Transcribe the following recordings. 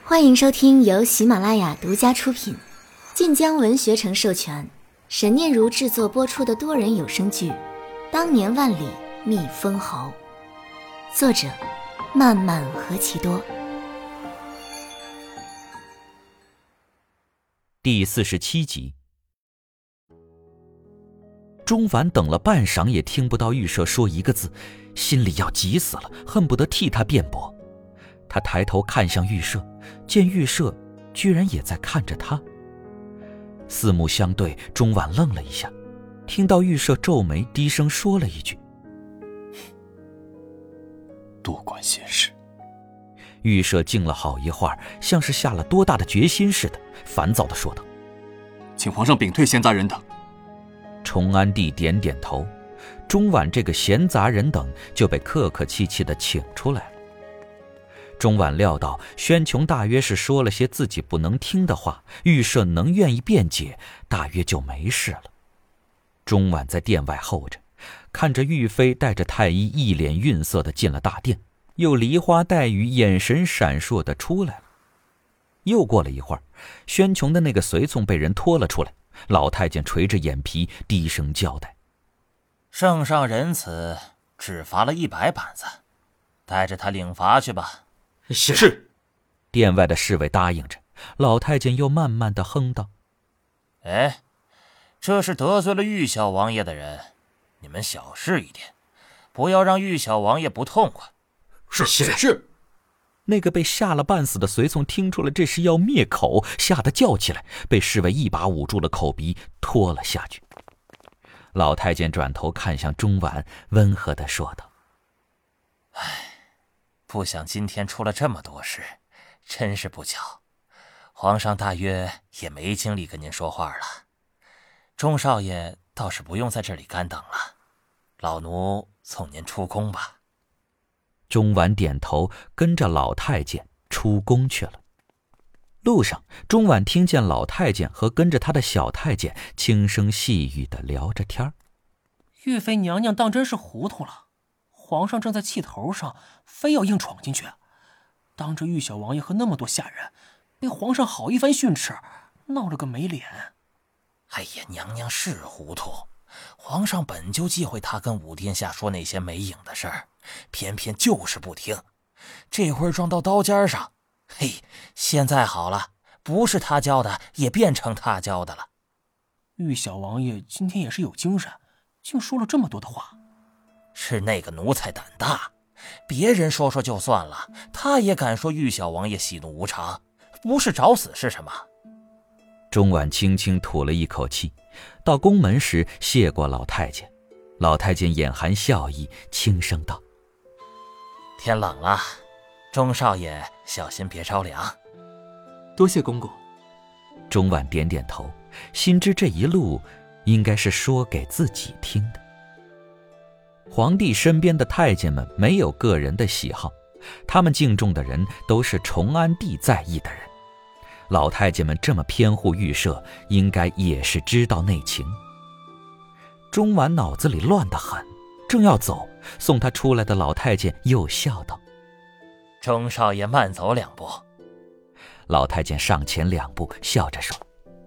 欢迎收听由喜马拉雅独家出品，晋江文学城授权，沈念如制作播出的多人有声剧《当年万里觅封侯》，作者漫漫何其多。 第47集。钟婉等了半晌也听不到玉舍说一个字，心里要急死了，恨不得替他辩驳。他抬头看向玉舍，见玉舍居然也在看着他。四目相对，钟婉愣了一下，听到玉舍皱眉低声说了一句： 多管闲事。 玉舍静了好一会儿，像是下了多大的决心似的，烦躁地说道： 请皇上禀退闲杂人等。 崇安帝点点头，钟婉这个闲杂人等就被客客气气地请出来了。钟婉料到宣琼大约是说了些自己不能听的话，玉舍能愿意辩解，大约就没事了。钟婉在殿外候着，看着玉妃带着太医一脸愠色地进了大殿，又梨花带雨眼神闪烁地出来了。又过了一会儿，宣琼的那个随从被人拖了出来，老太监垂着眼皮低声交代： 圣上仁慈，只罚了100板子，带着他领罚去吧。 是。 殿外的侍卫答应着，老太监又慢慢地哼道： 这是得罪了玉小王爷的人，你们小事一点，不要让玉小王爷不痛快。 是。 那个被吓了半死的随从听出了这是要灭口，吓得叫起来，被侍卫一把捂住了口鼻，拖了下去。老太监转头看向钟婉，温和地说道： 不想今天出了这么多事，真是不巧。皇上大约也没精力跟您说话了，钟少爷倒是不用在这里干等了，老奴送您出宫吧。 钟婉点头，跟着老太监出宫去了。路上，钟婉听见老太监和跟着他的小太监轻声细语地聊着天。 玉妃娘娘当真是糊涂了，皇上正在气头上，非要硬闯进去，当着玉小王爷和那么多下人，被皇上好一番训斥，闹了个没脸。 哎呀，娘娘是糊涂，皇上本就忌讳他跟武殿下说那些没影的事儿，偏偏就是不听，这会儿撞到刀尖上，现在好了，不是他教的也变成他教的了。 玉小王爷今天也是有精神，竟说了这么多的话。 是那个奴才胆大，别人说说就算了，他也敢说玉小王爷喜怒无常，不是找死是什么？ 钟婉轻轻吐了一口气，到宫门时谢过老太监。老太监眼含笑意，轻声道： 天冷了，钟少爷小心别着凉。 多谢公公。 钟婉点点头，心知这一路应该是说给自己听的。皇帝身边的太监们没有个人的喜好，他们敬重的人都是崇安帝在意的人。老太监们这么偏护玉舍，应该也是知道内情。钟婉脑子里乱得很，正要走，送他出来的老太监又笑道： 钟少爷慢走2步。 老太监上前2步，笑着说：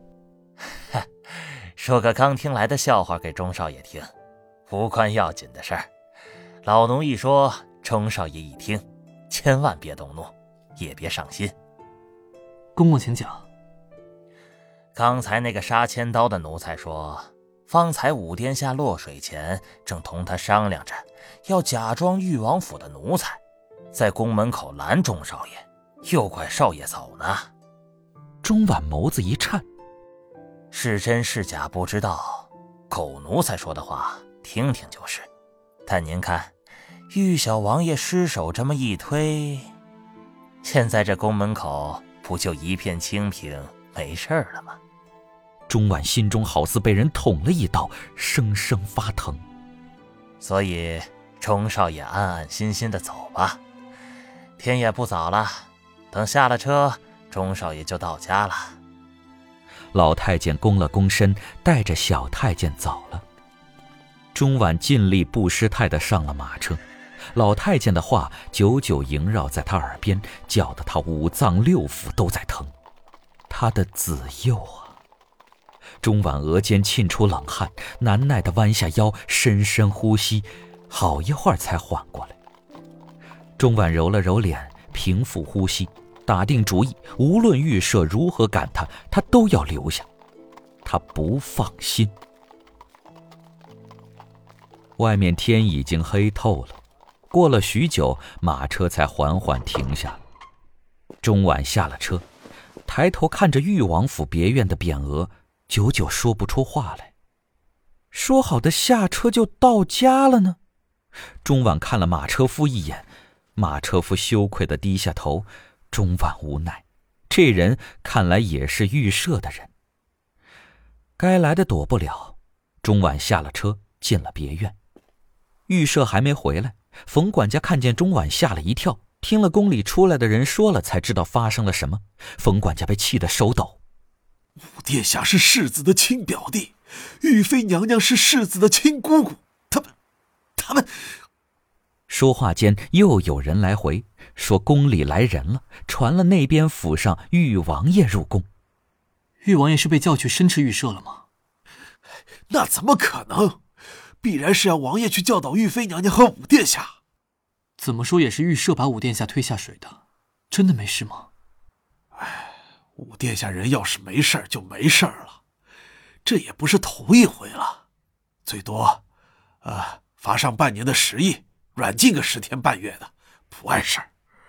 说个刚听来的笑话给钟少爷听，无关要紧的事儿，老奴一说，钟少爷一听，千万别动怒，也别伤心。 公公请讲。 刚才那个杀千刀的奴才说，方才武殿下落水前正同他商量着要假装裕王府的奴才，在宫门口拦钟少爷，诱拐少爷走呢。 钟婉眸子一颤： 是真是假不知道，狗奴才说的话听听就是，但您看玉小王爷失手这么一推，现在这宫门口不就一片清平，没事了吗？ 钟婉心中好似被人捅了一刀，生生发疼。 所以钟少爷安安心心的走吧，天也不早了，等下了车，钟少爷就到家了。 老太监躬了躬身，带着小太监走了。钟婉尽力不失态地上了马车， 老太监的话久久萦绕在他耳边，叫得他五脏六腑都在疼。他的子幼啊！钟婉额间沁出冷汗，难耐地弯下腰，深深呼吸，好一会儿才缓过来。钟婉揉了揉脸，平复呼吸，打定主意，无论预设如何赶他，他都要留下。他不放心。外面天已经黑透了，过了许久，马车才缓缓停下。钟婉下了车，抬头看着裕王府别院的匾额，久久说不出话来。说好的下车就到家了呢？钟婉看了马车夫一眼，马车夫羞愧地低下头。钟婉无奈，这人看来也是预设的人。该来的躲不了，钟婉下了车，进了别院。预设还没回来，冯管家看见钟婉吓了一跳，听了宫里出来的人说了，才知道发生了什么。冯管家被气得手抖。 武殿下是世子的亲表弟，玉妃娘娘是世子的亲姑姑，他们…… 说话间又有人来回，说宫里来人了，传了那边府上裕王爷入宫。 裕王爷是被叫去申斥御舍了吗？ 那怎么可能？必然是让王爷去教导玉妃娘娘和武殿下。 怎么说也是御舍把武殿下推下水的，真的没事吗？ 武殿下人要是没事儿就没事儿了，这也不是头一回了，最多罚上半年的食役，软禁个10天半月的，不碍事儿。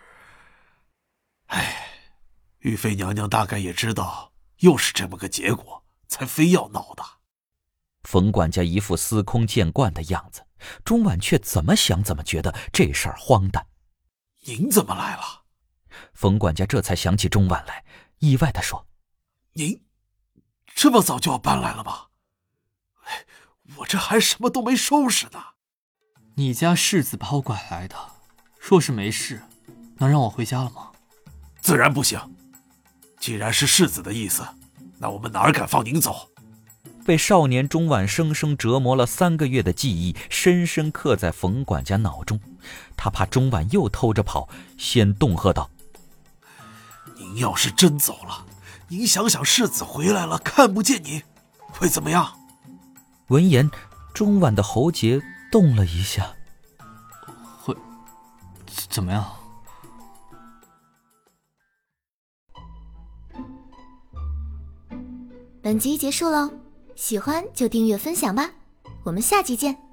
玉妃娘娘大概也知道又是这么个结果，才非要闹的。 冯管家一副司空见惯的样子，钟婉却怎么想怎么觉得这事儿荒诞。 您怎么来了？ 冯管家这才想起钟婉来，意外地说： 您这么早就要搬来了吗？我这还什么都没收拾呢。 你家世子把我拐来的，若是没事，能让我回家了吗？ 自然不行。既然是世子的意思，那我们哪敢放您走？ 被少年钟婉生生折磨了3个月的记忆深深刻在冯管家脑中，他怕钟婉又偷着跑，先恫喝道： 您要是真走了，您想想世子回来了看不见你会怎么样？ 闻言，钟婉的喉结动了一下。 会怎么样？ 本集结束喽，喜欢就订阅分享吧，我们下集见。